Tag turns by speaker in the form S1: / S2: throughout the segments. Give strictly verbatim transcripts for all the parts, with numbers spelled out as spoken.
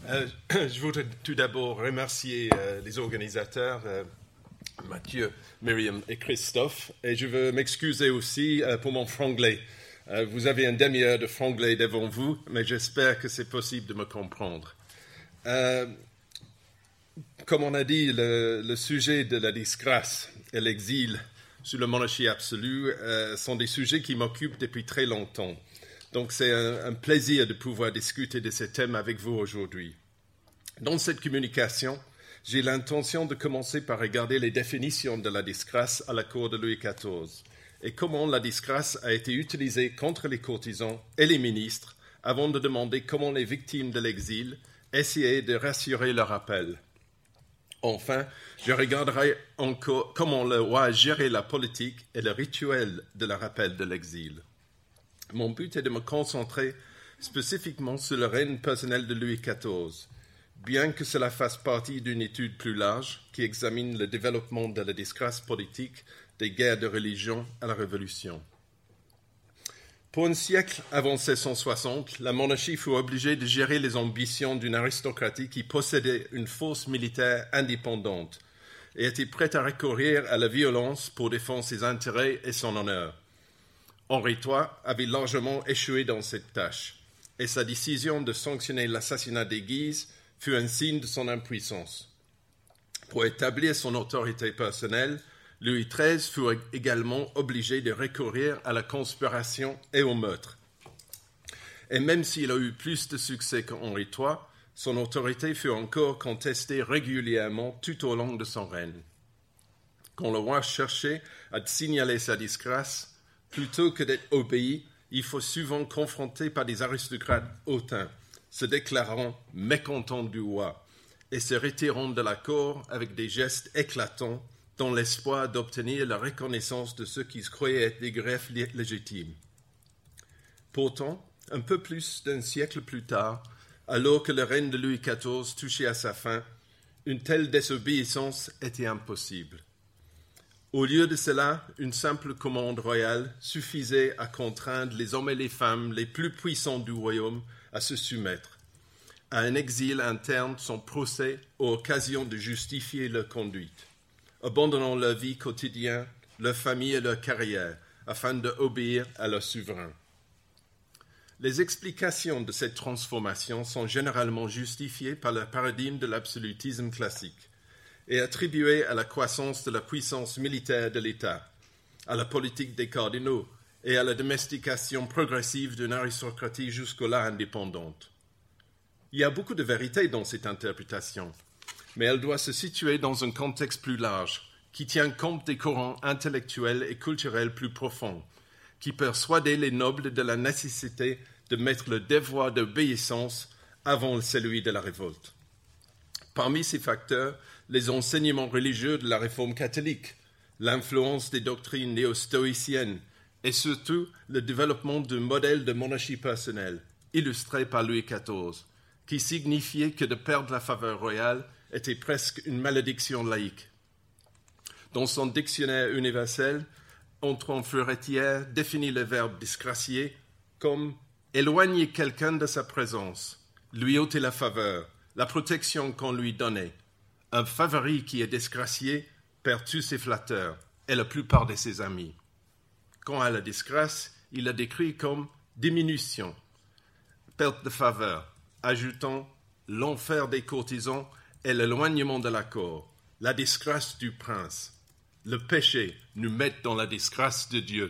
S1: Euh, je voudrais tout d'abord remercier euh, les organisateurs, euh, Mathieu, Myriam et Christophe, et je veux m'excuser aussi euh, pour mon franglais. Euh, vous avez une demi-heure de franglais devant vous, mais j'espère que c'est possible de me comprendre. Euh, comme on a dit, le, le sujet de la disgrâce et l'exil sous la monarchie absolue euh, sont des sujets qui m'occupent depuis très longtemps. Donc c'est un, un plaisir de pouvoir discuter de ces thèmes avec vous aujourd'hui. Dans cette communication, j'ai l'intention de commencer par regarder les définitions de la disgrâce à la cour de Louis quatorze et comment la disgrâce a été utilisée contre les courtisans et les ministres avant de demander comment les victimes de l'exil essayaient de rassurer leur appel. Enfin, je regarderai encore comment le roi a géré la politique et le rituel de la rappel de l'exil. Mon but est de me concentrer spécifiquement sur le règne personnel de Louis quatorze, bien que cela fasse partie d'une étude plus large qui examine le développement de la disgrâce politique des guerres de religion à la Révolution. Pour un siècle avant seize cent soixante, la monarchie fut obligée de gérer les ambitions d'une aristocratie qui possédait une force militaire indépendante et était prête à recourir à la violence pour défendre ses intérêts et son honneur. Henri trois avait largement échoué dans cette tâche, et sa décision de sanctionner l'assassinat des Guises fut un signe de son impuissance. Pour établir son autorité personnelle, Louis treize fut également obligé de recourir à la conspiration et au meurtre. Et même s'il a eu plus de succès qu'Henri trois, son autorité fut encore contestée régulièrement tout au long de son règne. Quand le roi cherchait à signaler sa disgrâce, plutôt que d'être obéi, il faut souvent confronter par des aristocrates hautains, se déclarant mécontents du roi et se retirant de la cour avec des gestes éclatants dans l'espoir d'obtenir la reconnaissance de ceux qui se croyaient être des greffes légitimes. Pourtant, un peu plus d'un siècle plus tard, alors que le règne de Louis quatorze touchait à sa fin, une telle désobéissance était impossible. Au lieu de cela, une simple commande royale suffisait à contraindre les hommes et les femmes les plus puissants du royaume à se soumettre à un exil interne sans procès ou occasion de justifier leur conduite, abandonnant leur vie quotidienne, leur famille et leur carrière, afin d'obéir à leur souverain. Les explications de cette transformation sont généralement justifiées par le paradigme de l'absolutisme classique et attribuées à la croissance de la puissance militaire de l'État, à la politique des cardinaux et à la domestication progressive d'une aristocratie jusque-là indépendante. Il y a beaucoup de vérité dans cette interprétation, mais elle doit se situer dans un contexte plus large, qui tient compte des courants intellectuels et culturels plus profonds, qui persuadaient les nobles de la nécessité de mettre le devoir d'obéissance avant celui de la révolte. Parmi ces facteurs, les enseignements religieux de la réforme catholique, l'influence des doctrines néo-stoïciennes et surtout le développement d'un modèle de monarchie personnelle, illustré par Louis quatorze, qui signifiait que de perdre la faveur royale était presque une malédiction laïque. Dans son dictionnaire universel, Antoine Furetière définit le verbe disgracier comme éloigner quelqu'un de sa présence, lui ôter la faveur, la protection qu'on lui donnait. Un favori qui est disgracié perd tous ses flatteurs et la plupart de ses amis. Quant à la disgrâce, il la décrit comme diminution, perte de faveur, ajoutant l'enfer des courtisans et l'éloignement de la cour, la disgrâce du prince. Le péché nous met dans la disgrâce de Dieu.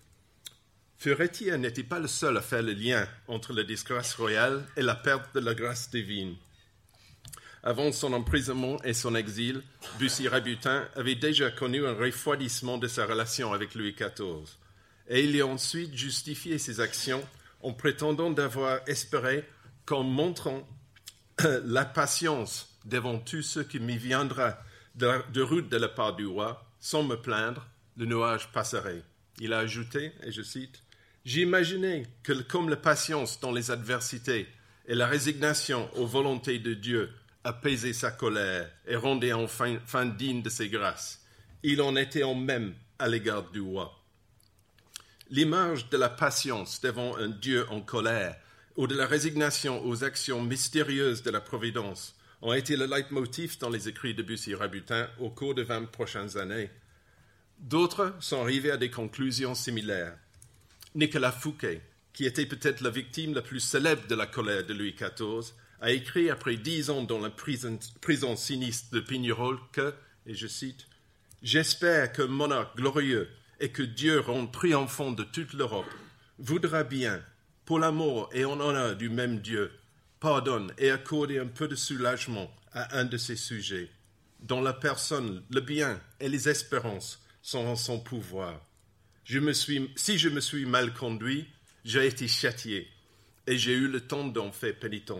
S1: Furetière n'était pas le seul à faire le lien entre la disgrâce royale et la perte de la grâce divine. Avant son emprisonnement et son exil, Bussy-Rabutin avait déjà connu un refroidissement de sa relation avec Louis quatorze, et il a ensuite justifié ses actions en prétendant d'avoir espéré qu'en montrant la patience devant tout ce qui m'y viendra de, de rude de la part du roi, sans me plaindre, le nuage passerait. Il a ajouté, et je cite, « J'imaginais que comme la patience dans les adversités et la résignation aux volontés de Dieu apaisaient sa colère et rendaient enfin fin digne de ses grâces, il en était en même à l'égard du roi. » L'image de la patience devant un Dieu en colère ou de la résignation aux actions mystérieuses de la Providence ont été le leitmotiv dans les écrits de Bussy-Rabutin au cours des vingt prochaines années. D'autres sont arrivés à des conclusions similaires. Nicolas Fouquet, qui était peut-être la victime la plus célèbre de la colère de Louis quatorze, a écrit après dix ans dans la prison, prison sinistre de Pignerol que, et je cite, « J'espère qu'un monarque glorieux et que Dieu rende triomphant de toute l'Europe voudra bien, pour l'amour et en honneur du même Dieu, pardonne et accorder un peu de soulagement à un de ses sujets, dont la personne, le bien et les espérances sont en son pouvoir. Je me suis, si je me suis mal conduit, j'ai été châtié et j'ai eu le temps d'en faire pénitence. »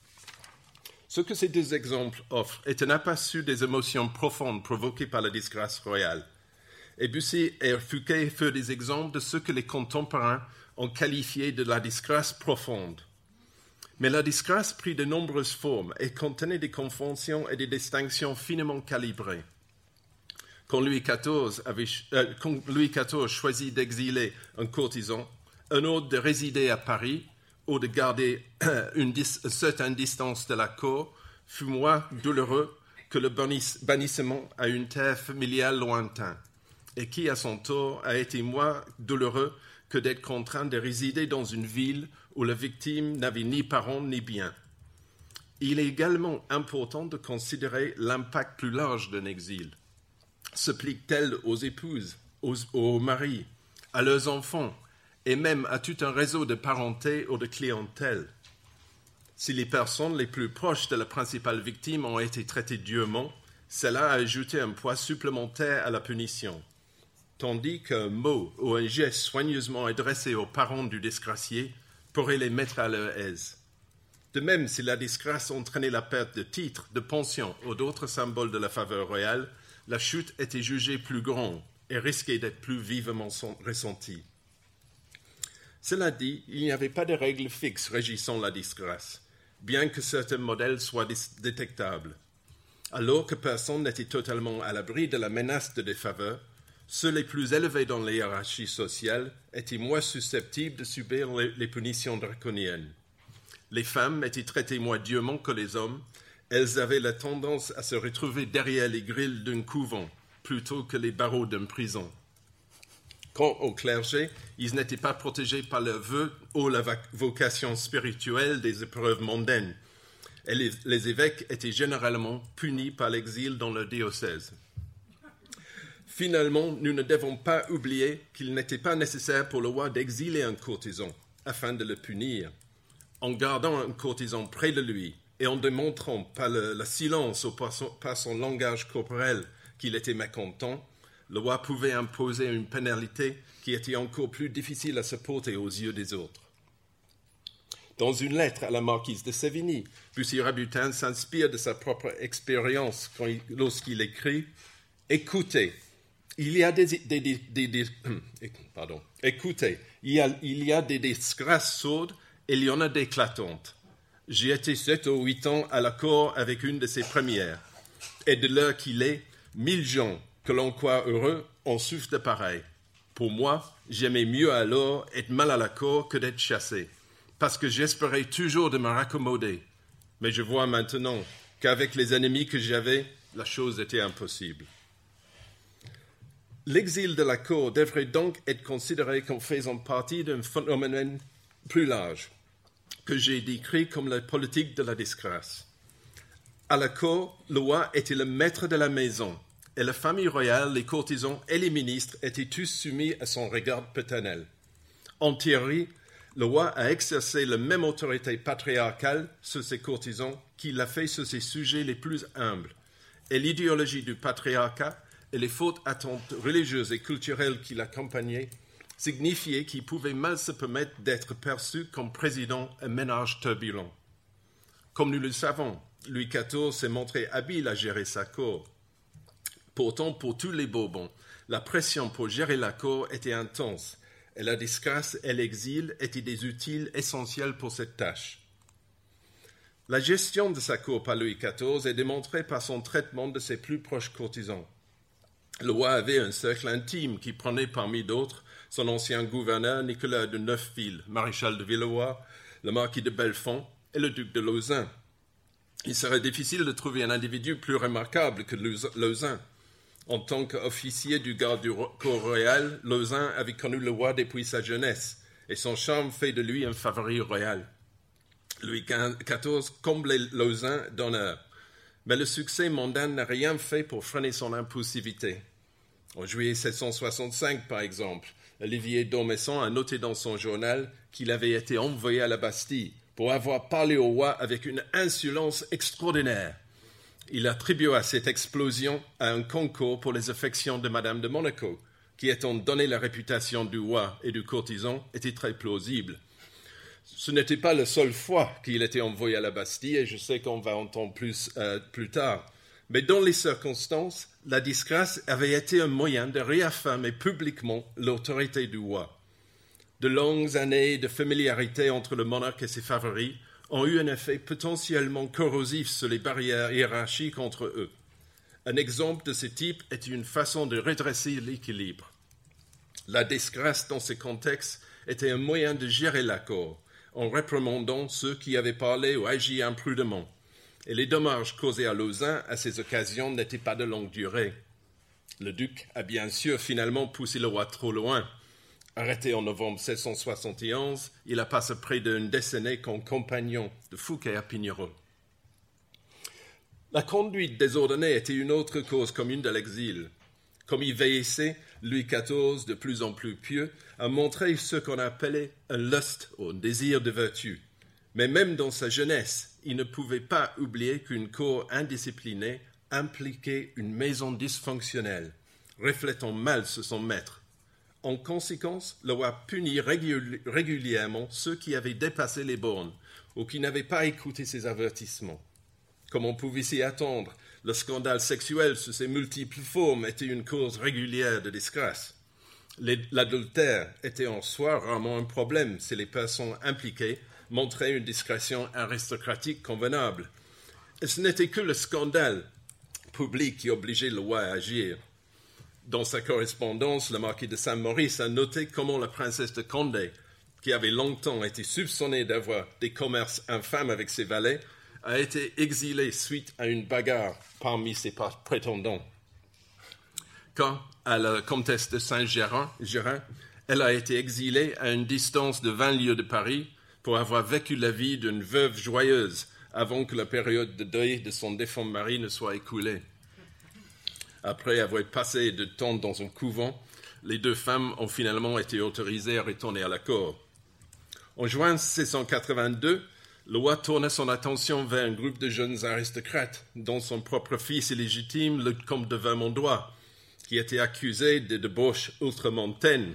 S1: Ce que ces deux exemples offrent est un aperçu des émotions profondes provoquées par la disgrâce royale. Et Bussy et Fouquet furent des exemples de ce que les contemporains ont qualifié de la disgrâce profonde. Mais la disgrâce prit de nombreuses formes et contenait des conventions et des distinctions finement calibrées. Quand Louis quatorze, avait, euh, quand Louis quatorze choisit d'exiler un courtisan, un autre de résider à Paris ou de garder une, dis- une certaine distance de la cour fut moins douloureux que le bannissement à une terre familiale lointaine, et qui, à son tour, a été moins douloureux que d'être contraint de résider dans une ville où la victime n'avait ni parents ni biens. Il est également important de considérer l'impact plus large d'un exil. S'applique-t-elle aux épouses, aux, aux maris, à leurs enfants, et même à tout un réseau de parenté ou de clientèle? Si les personnes les plus proches de la principale victime ont été traitées durement, cela a ajouté un poids supplémentaire à la punition, tandis qu'un mot ou un geste soigneusement adressé aux parents du disgracié pourrait les mettre à leur aise. De même, si la disgrâce entraînait la perte de titres, de pensions ou d'autres symboles de la faveur royale, la chute était jugée plus grande et risquait d'être plus vivement ressentie. Cela dit, il n'y avait pas de règles fixes régissant la disgrâce, bien que certains modèles soient détectables. Alors que personne n'était totalement à l'abri de la menace de défaveur, ceux les plus élevés dans les hiérarchies sociales étaient moins susceptibles de subir les, les punitions draconiennes. Les femmes étaient traitées moins durement que les hommes. Elles avaient la tendance à se retrouver derrière les grilles d'un couvent plutôt que les barreaux d'une prison. Quant au clergé, ils n'étaient pas protégés par le vœu ou la vocation spirituelle des épreuves mondaines, et les, les évêques étaient généralement punis par l'exil dans leur diocèse. Finalement, nous ne devons pas oublier qu'il n'était pas nécessaire pour le roi d'exiler un courtisan afin de le punir. En gardant un courtisan près de lui et en démontrant par le, le silence ou par son, par son langage corporel qu'il était mécontent, le roi pouvait imposer une pénalité qui était encore plus difficile à supporter aux yeux des autres. Dans une lettre à la marquise de Sévigny, Bussy-Rabutin s'inspire de sa propre expérience quand il, lorsqu'il écrit « Écoutez, il y a des, des, des, des, des pardon, écoutez, il y a, il y a des disgrâces sourdes et il y en a d'éclatantes. J'ai été sept ou huit ans à la cour avec une de ces premières, et de l'heure qu'il est, mille gens que l'on croit heureux en souffrent de pareil. Pour moi, j'aimais mieux alors être mal à la cour que d'être chassé, parce que j'espérais toujours de me raccommoder. Mais je vois maintenant qu'avec les ennemis que j'avais, la chose était impossible. » L'exil de la cour devrait donc être considéré comme faisant partie d'un phénomène plus large, que j'ai décrit comme la politique de la disgrâce. À la cour, le roi était le maître de la maison, et la famille royale, les courtisans et les ministres étaient tous soumis à son regard paternel. En théorie, le roi a exercé la même autorité patriarcale sur ses courtisans qu'il l'a fait sur ses sujets les plus humbles, et l'idéologie du patriarcat et les fortes attentes religieuses et culturelles qui l'accompagnaient signifiaient qu'il pouvait mal se permettre d'être perçu comme président un ménage turbulent. Comme nous le savons, Louis quatorze s'est montré habile à gérer sa cour. Pourtant, pour tous les Bourbons, la pression pour gérer la cour était intense, et la disgrâce et l'exil étaient des outils essentiels pour cette tâche. La gestion de sa cour par Louis quatorze est démontrée par son traitement de ses plus proches courtisans. Le roi avait un cercle intime qui prenait parmi d'autres son ancien gouverneur Nicolas de Neufville, maréchal de Villeroy, le marquis de Bellefonds et le duc de Lauzun. Il serait difficile de trouver un individu plus remarquable que Lauzun. En tant qu'officier du garde du corps royal, Lauzun avait connu le roi depuis sa jeunesse, et son charme fait de lui un favori royal. Louis quatorze comblait Lauzun d'honneur, mais le succès mondain n'a rien fait pour freiner son impulsivité. En juillet sept cent soixante-cinq, par exemple, Olivier d'Ormesson a noté dans son journal qu'il avait été envoyé à la Bastille pour avoir parlé au roi avec une insolence extraordinaire. Il attribua cette explosion à un concours pour les affections de Madame de Monaco, qui, étant donné la réputation du roi et du courtisan, était très plausible. Ce n'était pas la seule fois qu'il était envoyé à la Bastille, et je sais qu'on va entendre plus, euh, plus tard. Mais dans les circonstances, la disgrâce avait été un moyen de réaffirmer publiquement l'autorité du roi. De longues années de familiarité entre le monarque et ses favoris ont eu un effet potentiellement corrosif sur les barrières hiérarchiques entre eux. Un exemple de ce type est une façon de redresser l'équilibre. La disgrâce dans ce contexte était un moyen de gérer l'accord, en réprimandant ceux qui avaient parlé ou agi imprudemment. Et les dommages causés à Lauzun à ces occasions n'étaient pas de longue durée. Le duc a bien sûr finalement poussé le roi trop loin. Arrêté en novembre sept cent soixante et onze, il a passé près d'une décennie comme compagnon de Fouquet à Pignerol. La conduite désordonnée était une autre cause commune de l'exil. Comme il vieillissait, Louis quatorze, de plus en plus pieux, a montré ce qu'on appelait un lust, ou un désir de vertu. Mais même dans sa jeunesse, il ne pouvait pas oublier qu'une cour indisciplinée impliquait une maison dysfonctionnelle, reflétant mal sur son maître. En conséquence, le roi punit régul- régulièrement ceux qui avaient dépassé les bornes ou qui n'avaient pas écouté ses avertissements. Comme on pouvait s'y attendre, le scandale sexuel sous ses multiples formes était une cause régulière de disgrâce. L'adultère était en soi rarement un problème si les personnes impliquées montraient une discrétion aristocratique convenable. Et ce n'était que le scandale public qui obligeait le roi à agir. Dans sa correspondance, le marquis de Saint-Maurice a noté comment la princesse de Condé, qui avait longtemps été soupçonnée d'avoir des commerces infâmes avec ses valets, a été exilée suite à une bagarre parmi ses prétendants. Quant à la comtesse de Saint-Gérin, elle a été exilée à une distance de vingt lieues de Paris pour avoir vécu la vie d'une veuve joyeuse avant que la période de deuil de son défunt mari ne soit écoulée. Après avoir passé de temps dans un couvent, les deux femmes ont finalement été autorisées à retourner à la cour. En juin sept cent quatre-vingt-deux, le roi tourna son attention vers un groupe de jeunes aristocrates, dont son propre fils illégitime, le comte de Vermandois, qui était accusé de débauche ultramontaine,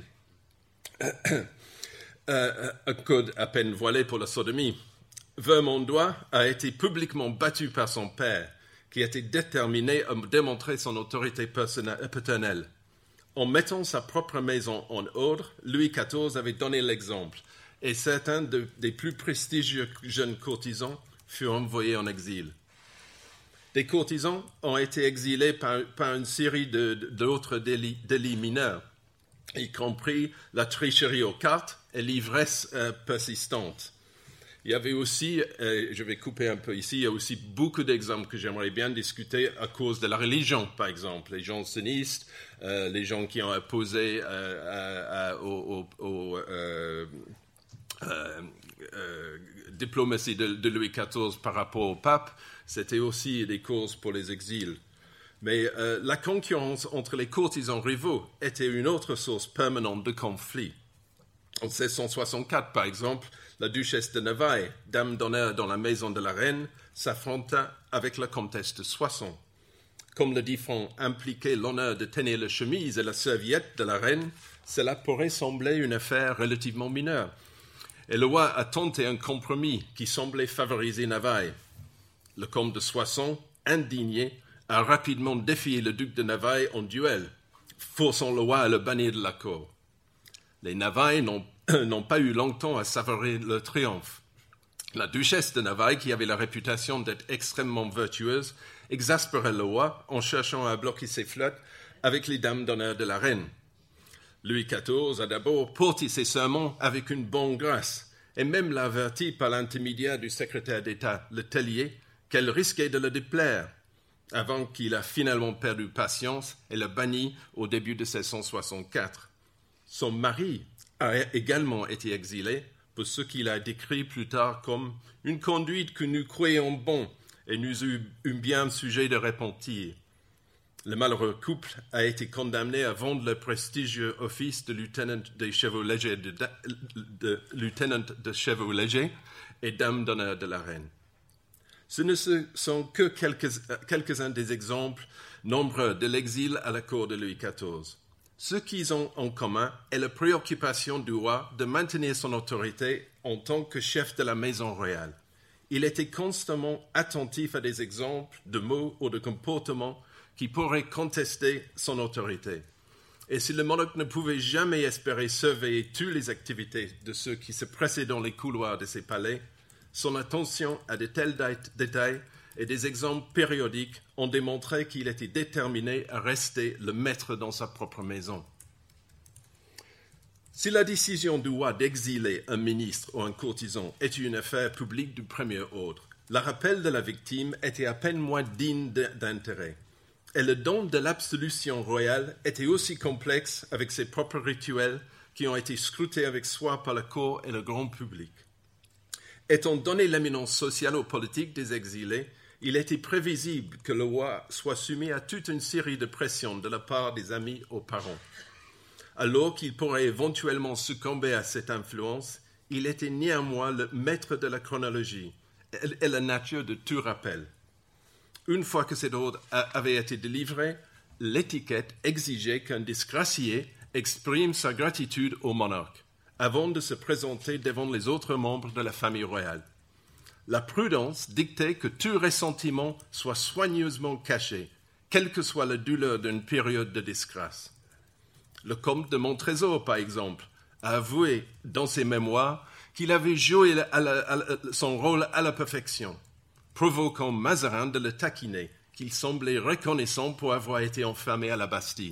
S1: un code à peine voilé pour la sodomie. Vermandois a été publiquement battu par son père, qui était déterminé à démontrer son autorité paternelle. En mettant sa propre maison en ordre, Louis quatorze avait donné l'exemple, et certains de, des plus prestigieux jeunes courtisans furent envoyés en exil. Des courtisans ont été exilés par, par une série de, de, d'autres délits, délits mineurs, y compris la tricherie aux cartes et l'ivresse euh, persistante. Il y avait aussi, euh, je vais couper un peu ici, il y a aussi beaucoup d'exemples que j'aimerais bien discuter à cause de la religion, par exemple. Les jansénistes, euh, les gens qui ont opposé euh, à, à, au, au, au euh, euh, euh, diplomatie de, de Louis quatorze par rapport au pape, c'était aussi des causes pour les exils. Mais euh, la concurrence entre les courtisans rivaux était une autre source permanente de conflit. En sept cent soixante-quatre, par exemple, la duchesse de Navailles, dame d'honneur dans la maison de la reine, s'affronta avec la comtesse de Soissons. Comme le différend impliquait l'honneur de tenir la chemise et la serviette de la reine, cela pourrait sembler une affaire relativement mineure. Et le roi a tenté un compromis qui semblait favoriser Navailles. Le comte de Soissons, indigné, a rapidement défié le duc de Navailles en duel, forçant le roi à le bannir de la cour. Les Navailles n'ont, n'ont pas eu longtemps à savourer le triomphe. La duchesse de Navailles, qui avait la réputation d'être extrêmement vertueuse, exaspérait le roi en cherchant à bloquer ses flirts avec les dames d'honneur de la reine. Louis quatorze a d'abord porté ses sermons avec une bonne grâce et même l'a averti par l'intermédiaire du secrétaire d'État, Le Tellier, qu'elle risquait de le déplaire, avant qu'il a finalement perdu patience et le banni au début de seize cent soixante-quatre. Son mari a également été exilé pour ce qu'il a décrit plus tard comme une conduite que nous croyons bon et nous eûmes bien sujet de repentir. Le malheureux couple a été condamné à vendre le prestigieux office de lieutenant des chevaux légers, de, de, de, lieutenant de chevaux légers et dame d'honneur de la reine. Ce ne sont que quelques, quelques-uns des exemples nombreux de l'exil à la cour de Louis quatorze. Ce qu'ils ont en commun est la préoccupation du roi de maintenir son autorité en tant que chef de la maison royale. Il était constamment attentif à des exemples de mots ou de comportements qui pourraient contester son autorité. Et si le monarque ne pouvait jamais espérer surveiller toutes les activités de ceux qui se pressaient dans les couloirs de ses palais, son attention à de tels détails et des exemples périodiques ont démontré qu'il était déterminé à rester le maître dans sa propre maison. Si la décision du roi d'exiler un ministre ou un courtisan était une affaire publique du premier ordre, le rappel de la victime était à peine moins digne d'intérêt. Et le don de l'absolution royale était aussi complexe avec ses propres rituels qui ont été scrutés avec soin par la cour et le grand public. Étant donné l'éminence sociale ou politique des exilés, il était prévisible que le roi soit soumis à toute une série de pressions de la part des amis aux parents. Alors qu'il pourrait éventuellement succomber à cette influence, il était néanmoins le maître de la chronologie et la nature de tout rappel. Une fois que cet ordre avait été délivré, l'étiquette exigeait qu'un disgracié exprime sa gratitude au monarque avant de se présenter devant les autres membres de la famille royale. La prudence dictait que tout ressentiment soit soigneusement caché, quelle que soit la douleur d'une période de disgrâce. Le comte de Montresor, par exemple, a avoué dans ses mémoires qu'il avait joué à la, à la, son rôle à la perfection, provoquant Mazarin de le taquiner, qu'il semblait reconnaissant pour avoir été enfermé à la Bastille.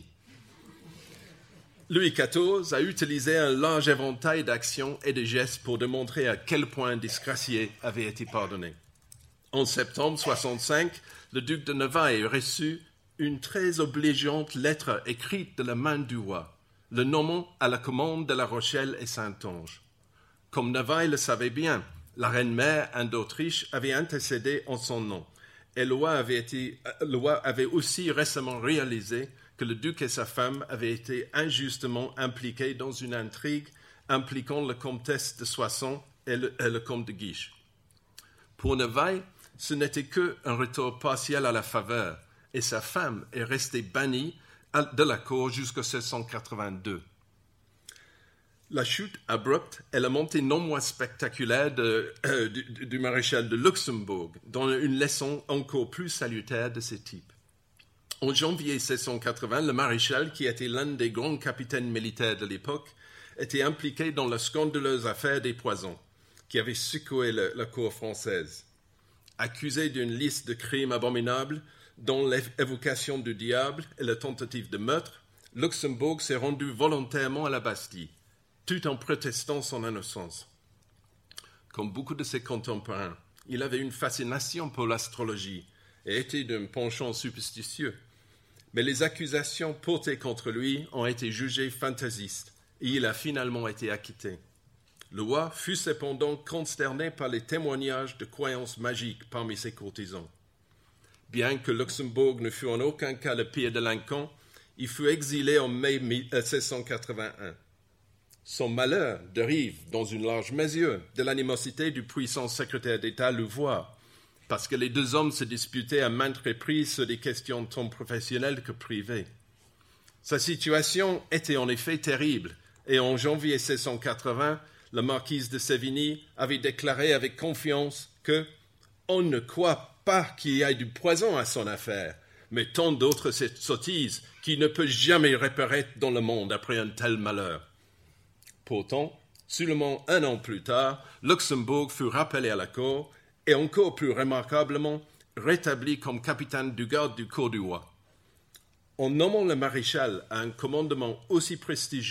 S1: Louis quatorze a utilisé un large éventail d'actions et de gestes pour démontrer à quel point un disgracié avait été pardonné. En septembre soixante-cinq, le duc de Nevailles reçut une très obligeante lettre écrite de la main du roi, le nommant à la commande de La Rochelle et Saintonge. Comme Nevailles le savait bien, la reine-mère Anne d'Autriche avait intercédé en son nom, et le roi avait, été, le roi avait aussi récemment réalisé que le duc et sa femme avaient été injustement impliqués dans une intrigue impliquant la comtesse de Soissons et le, et le comte de Guiche. Pour Nevailles, ce n'était qu'un retour partiel à la faveur, et sa femme est restée bannie de la cour jusqu'en seize cent quatre-vingt-deux. La chute abrupte est la montée non moins spectaculaire de, euh, du, du maréchal de Luxembourg, dans une leçon encore plus salutaire de ce type. En janvier seize cent quatre-vingts, le maréchal, qui était l'un des grands capitaines militaires de l'époque, était impliqué dans la scandaleuse affaire des poisons, qui avait secoué le, la cour française. Accusé d'une liste de crimes abominables, dont l'évocation du diable et la tentative de meurtre, Luxembourg s'est rendu volontairement à la Bastille, tout en protestant son innocence. Comme beaucoup de ses contemporains, il avait une fascination pour l'astrologie et était d'un penchant superstitieux. Mais les accusations portées contre lui ont été jugées fantaisistes et il a finalement été acquitté. Le roi fut cependant consterné par les témoignages de croyances magiques parmi ses courtisans. Bien que Luxembourg ne fût en aucun cas le pire délinquant, il fut exilé en mai seize cent quatre-vingt-un. Son malheur dérive, dans une large mesure, de l'animosité du puissant secrétaire d'État Louvois, parce que les deux hommes se disputaient à maintes reprises sur des questions tant professionnelles que privées. Sa situation était en effet terrible, et en janvier seize cent quatre-vingts, la marquise de Sévigné avait déclaré avec confiance que « on ne croit pas qu'il y ait du poison à son affaire, mais tant d'autres sottises qui ne peut jamais reparaître dans le monde après un tel malheur. » Pourtant, seulement un an plus tard, Luxembourg fut rappelé à la cour et encore plus remarquablement rétabli comme capitaine du garde du corps du roi. En nommant le maréchal à un commandement aussi prestigieux,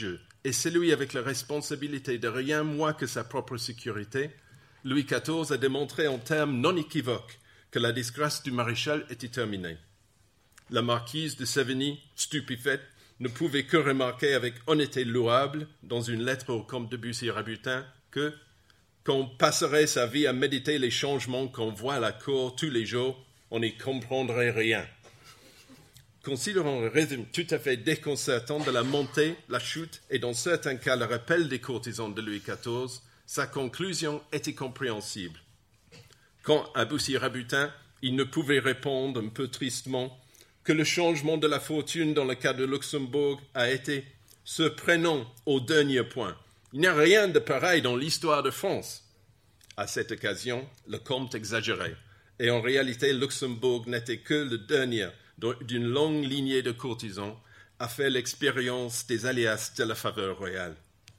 S1: est celui avec la responsabilité de rien moins que sa propre sécurité, Louis quatorze a démontré en termes non équivoques que la disgrâce du maréchal était terminée. La marquise de Sévigné, stupéfaite, ne pouvait que remarquer avec honnêteté louable, dans une lettre au comte de Bussy-Rabutin, que, qu'on passerait sa vie à méditer les changements qu'on voit à la cour tous les jours, on n'y comprendrait rien. Considérant le rythme tout à fait déconcertant de la montée, la chute et dans certains cas le rappel des courtisans de Louis quatorze, sa conclusion était compréhensible. Quand à Bussy-Rabutin, il ne pouvait répondre un peu tristement que le changement de la fortune dans le cas de Luxembourg a été se prenant au dernier point. Il n'y a rien de pareil dans l'histoire de France. À cette occasion, le comte exagérait, et en réalité, Luxembourg n'était que le dernier d'une longue lignée de courtisans à faire l'expérience des aléas de la faveur royale.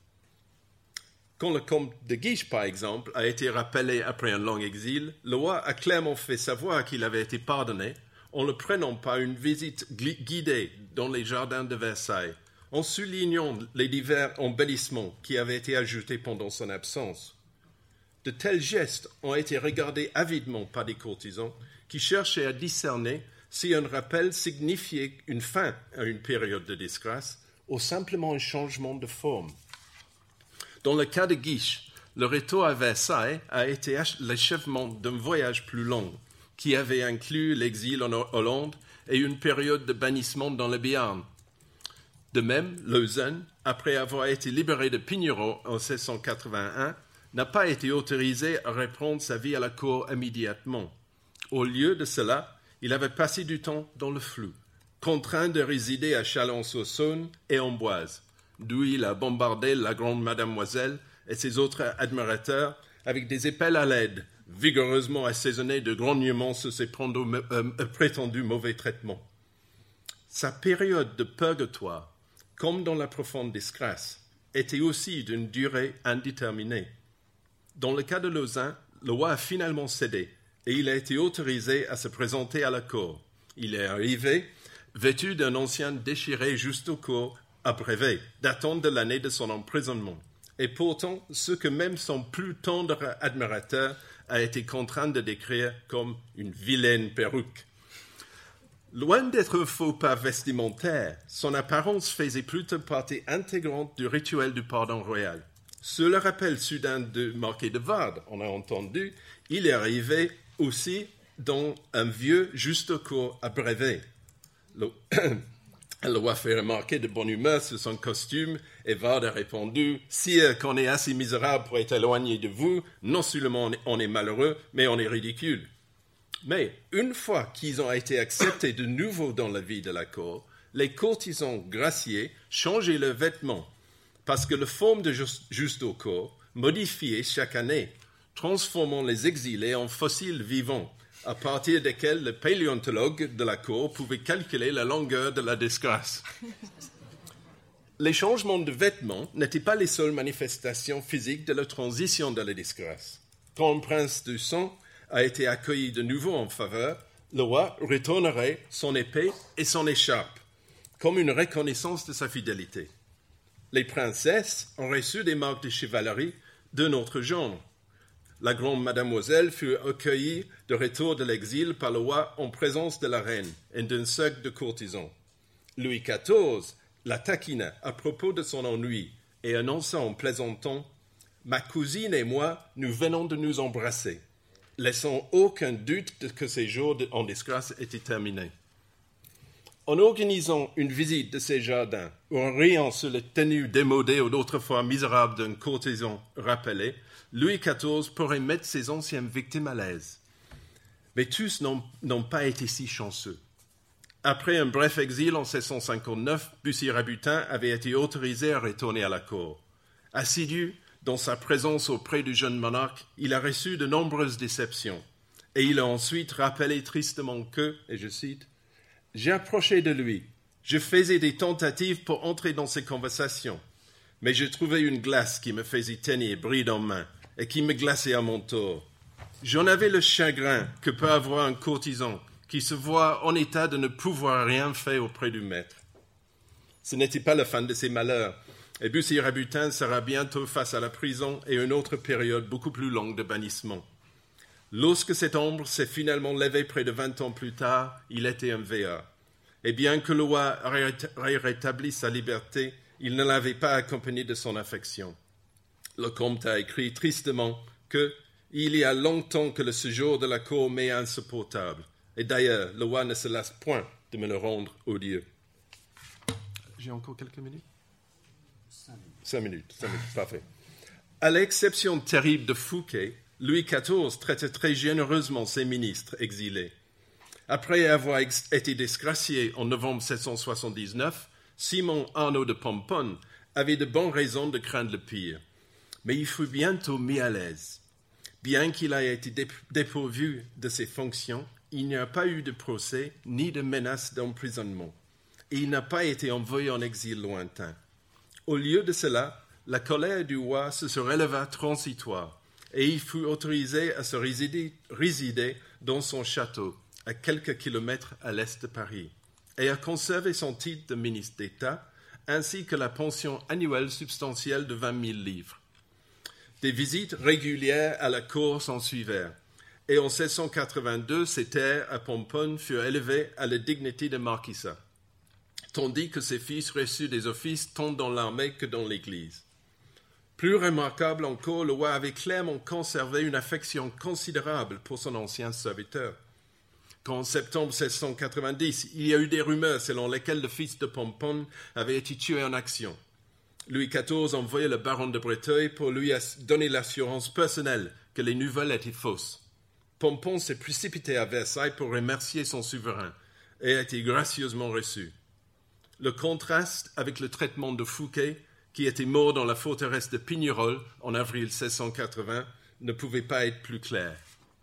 S1: Quand le comte de Guiche, par exemple, a été rappelé après un long exil, le roi a clairement fait savoir qu'il avait été pardonné en le prenant par une visite guidée dans les jardins de Versailles, en soulignant les divers embellissements qui avaient été ajoutés pendant son absence. De tels gestes ont été regardés avidement par des courtisans qui cherchaient à discerner si un rappel signifiait une fin à une période de disgrâce ou simplement un changement de forme. Dans le cas de Guiche, le retour à Versailles a été l'achèvement d'un voyage plus long, qui avait inclus l'exil en Hollande et une période de bannissement dans le Béarn. De même, Lausanne, après avoir été libéré de Pignerol en seize cent quatre-vingt-un, n'a pas été autorisé à reprendre sa vie à la cour immédiatement. Au lieu de cela, il avait passé du temps dans le flou, contraint de résider à Chalon-sur-Saône et Amboise, d'où il a bombardé la grande mademoiselle et ses autres admirateurs avec des épelles à l'aide, vigoureusement assaisonnées de grognements sur ses prétendus mauvais traitements. Sa période de purgatoire, comme dans la profonde disgrâce, était aussi d'une durée indéterminée. Dans le cas de Lausanne, le roi a finalement cédé et il a été autorisé à se présenter à la cour. Il est arrivé, vêtu d'un ancien déchiré juste au cou, abrévé, datant de l'année de son emprisonnement. Et pourtant, ce que même son plus tendre admirateur a été contraint de décrire comme une vilaine perruque. Loin d'être un faux pas vestimentaire, son apparence faisait plutôt partie intégrante du rituel du pardon royal. Sur le rappel soudain du marquis de Vardes, on a entendu, il est arrivé aussi dans un vieux juste au cours abrévé. Le, le roi fait remarquer de bonne humeur sur son costume et Vardes a répondu « Sire, qu'on est assez misérable pour être éloigné de vous, non seulement on est malheureux, mais on est ridicule. » Mais une fois qu'ils ont été acceptés de nouveau dans la vie de la cour, les courtisans graciés changeaient leurs vêtements parce que la forme de juste, juste au corps modifiait chaque année, transformant les exilés en fossiles vivants, à partir desquels le paléontologue de la cour pouvait calculer la longueur de la disgrâce. Les changements de vêtements n'étaient pas les seules manifestations physiques de la transition de la disgrâce. Quand le prince du sang a été accueilli de nouveau en faveur, le roi retournerait son épée et son écharpe, comme une reconnaissance de sa fidélité. Les princesses ont reçu des marques de chevalerie de notre genre. La grande mademoiselle fut accueillie de retour de l'exil par le roi en présence de la reine et d'un cercle de courtisans. Louis quatorze la taquina à propos de son ennui et annonça en plaisantant « Ma cousine et moi, nous venons de nous embrasser », laissant aucun doute que ces jours en disgrâce étaient terminés. En organisant une visite de ces jardins, ou en riant sur les tenues démodées ou d'autrefois misérables d'un courtisan rappelé, Louis quatorze pourrait mettre ses anciennes victimes à l'aise. Mais tous n'ont, n'ont pas été si chanceux. Après un bref exil en seize cent cinquante-neuf, Bussy-Rabutin avait été autorisé à retourner à la cour. Assidu dans sa présence auprès du jeune monarque, il a reçu de nombreuses déceptions. Et il a ensuite rappelé tristement que, et je cite, « J'ai approché de lui, je faisais des tentatives pour entrer dans ses conversations, mais je trouvais une glace qui me faisait tenir bride en main et qui me glaçait à mon tour. J'en avais le chagrin que peut avoir un courtisan qui se voit en état de ne pouvoir rien faire auprès du maître. » Ce n'était pas la fin de ses malheurs. Et Bussy Rabutin sera bientôt face à la prison et une autre période beaucoup plus longue de bannissement. Lorsque cette ombre s'est finalement levée près de vingt ans plus tard, il était un V A. Et bien que le roi ait rétabli sa liberté, il ne l'avait pas accompagné de son affection. Le comte a écrit tristement que « il y a longtemps que le séjour de la cour m'est insupportable. Et d'ailleurs, le roi ne se lasse point de me le rendre odieux. » J'ai encore quelques minutes ? Cinq minutes. Cinq minutes, cinq minutes, parfait. À l'exception terrible de Fouquet, Louis quatorze traitait très généreusement ses ministres exilés. Après avoir ex- été disgracié en novembre sept cent soixante-dix-neuf, Simon Arnaud de Pomponne avait de bonnes raisons de craindre le pire. Mais il fut bientôt mis à l'aise. Bien qu'il ait été dé- dépourvu de ses fonctions, il n'y a pas eu de procès ni de menace d'emprisonnement. Et il n'a pas été envoyé en exil lointain. Au lieu de cela, la colère du roi se releva transitoire et il fut autorisé à se résider, résider dans son château, à quelques kilomètres à l'est de Paris, et à conserver son titre de ministre d'État, ainsi que la pension annuelle substantielle de vingt mille livres. Des visites régulières à la cour s'en suivèrent, et en seize cent quatre-vingt-deux, ses terres à Pomponne furent élevées à la dignité de marquisat, tandis que ses fils reçurent des offices tant dans l'armée que dans l'Église. Plus remarquable encore, le roi avait clairement conservé une affection considérable pour son ancien serviteur. Quand en septembre seize cent quatre-vingt-dix, il y a eu des rumeurs selon lesquelles le fils de Pomponne avait été tué en action, Louis quatorze envoya le baron de Breteuil pour lui donner l'assurance personnelle que les nouvelles étaient fausses. Pomponne s'est précipité à Versailles pour remercier son souverain et a été gracieusement reçu. Le contraste avec le traitement de Fouquet, qui était mort dans la forteresse de Pignerol en avril seize cent quatre-vingts, ne pouvait pas être plus clair.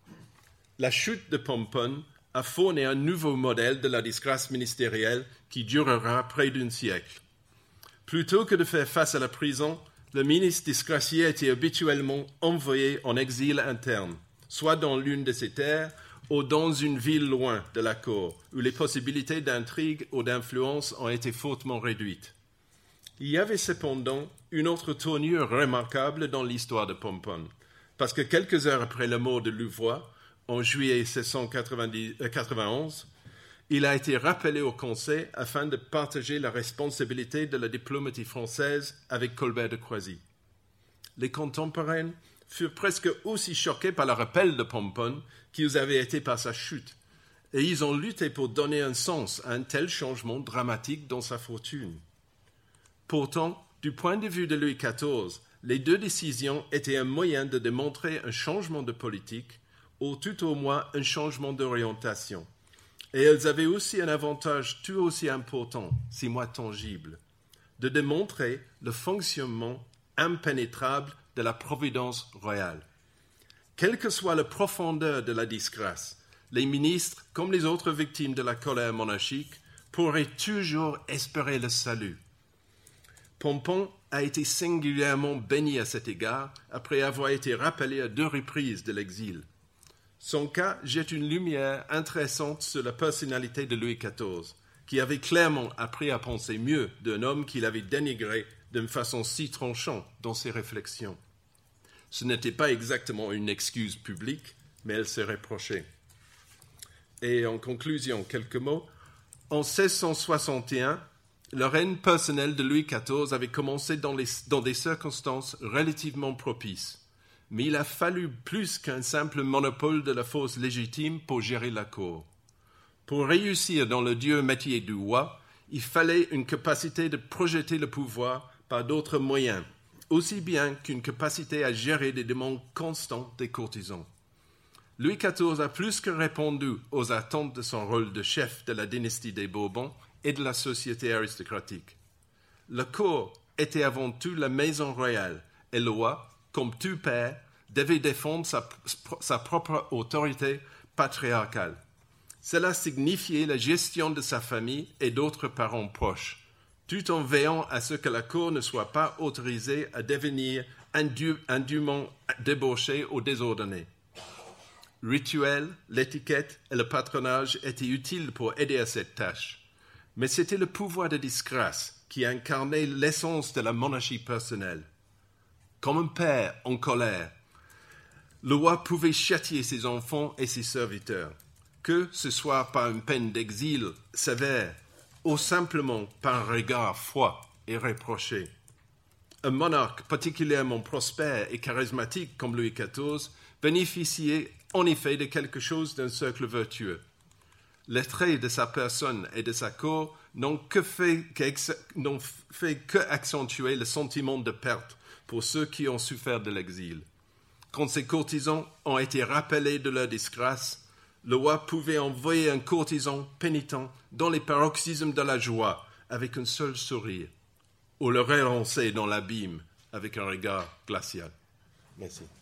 S1: La chute de Pomponne a fourni un nouveau modèle de la disgrâce ministérielle qui durera près d'un siècle. Plutôt que de faire face à la prison, le ministre disgracié était habituellement envoyé en exil interne, soit dans l'une de ses terres ou dans une ville loin de la cour, où les possibilités d'intrigue ou d'influence ont été fortement réduites. Il y avait cependant une autre tournure remarquable dans l'histoire de Pomponne, parce que quelques heures après la mort de Louvois, en juillet seize cent quatre-vingt-onze, il a été rappelé au Conseil afin de partager la responsabilité de la diplomatie française avec Colbert de Croisy. Les contemporains furent presque aussi choqués par le rappel de Pomponne qu'ils avaient été par sa chute, et ils ont lutté pour donner un sens à un tel changement dramatique dans sa fortune. Pourtant, du point de vue de Louis quatorze, les deux décisions étaient un moyen de démontrer un changement de politique, ou tout au moins un changement d'orientation. Et elles avaient aussi un avantage tout aussi important, si moins tangible, de démontrer le fonctionnement impénétrable de la providence royale. Quelle que soit la profondeur de la disgrâce, les ministres, comme les autres victimes de la colère monarchique, pourraient toujours espérer le salut. Pomponne a été singulièrement béni à cet égard après avoir été rappelé à deux reprises de l'exil. Son cas jette une lumière intéressante sur la personnalité de Louis quatorze, qui avait clairement appris à penser mieux d'un homme qu'il avait dénigré d'une façon si tranchante dans ses réflexions. Ce n'était pas exactement une excuse publique, mais elle s'est reprochée. Et en conclusion, quelques mots. En seize cent soixante et un, le règne personnel de Louis quatorze avait commencé dans, les, dans des circonstances relativement propices. Mais il a fallu plus qu'un simple monopole de la force légitime pour gérer la cour. Pour réussir dans le dur métier du roi, il fallait une capacité de projeter le pouvoir par d'autres moyens, aussi bien qu'une capacité à gérer des demandes constantes des courtisans. Louis quatorze a plus que répondu aux attentes de son rôle de chef de la dynastie des Bourbons et de la société aristocratique. La cour était avant tout la maison royale et le roi, comme tout père, devait défendre sa, sa propre autorité patriarcale. Cela signifiait la gestion de sa famille et d'autres parents proches, tout en veillant à ce que la cour ne soit pas autorisée à devenir indu, indûment débauchée ou désordonnée. Rituel, l'étiquette et le patronage étaient utiles pour aider à cette tâche, mais c'était le pouvoir de disgrâce qui incarnait l'essence de la monarchie personnelle. Comme un père en colère, le roi pouvait châtier ses enfants et ses serviteurs, que ce soit par une peine d'exil sévère ou simplement par un regard froid et reproché. Un monarque particulièrement prospère et charismatique comme Louis quatorze bénéficiait en effet de quelque chose d'un cercle vertueux. Les traits de sa personne et de sa cour n'ont que fait, n'ont fait que accentuer le sentiment de perte pour ceux qui ont souffert de l'exil. Quand ces courtisans ont été rappelés de leur disgrâce, le roi pouvait envoyer un courtisan pénitent dans les paroxysmes de la joie avec un seul sourire, ou le relancer dans l'abîme avec un regard glacial. Merci.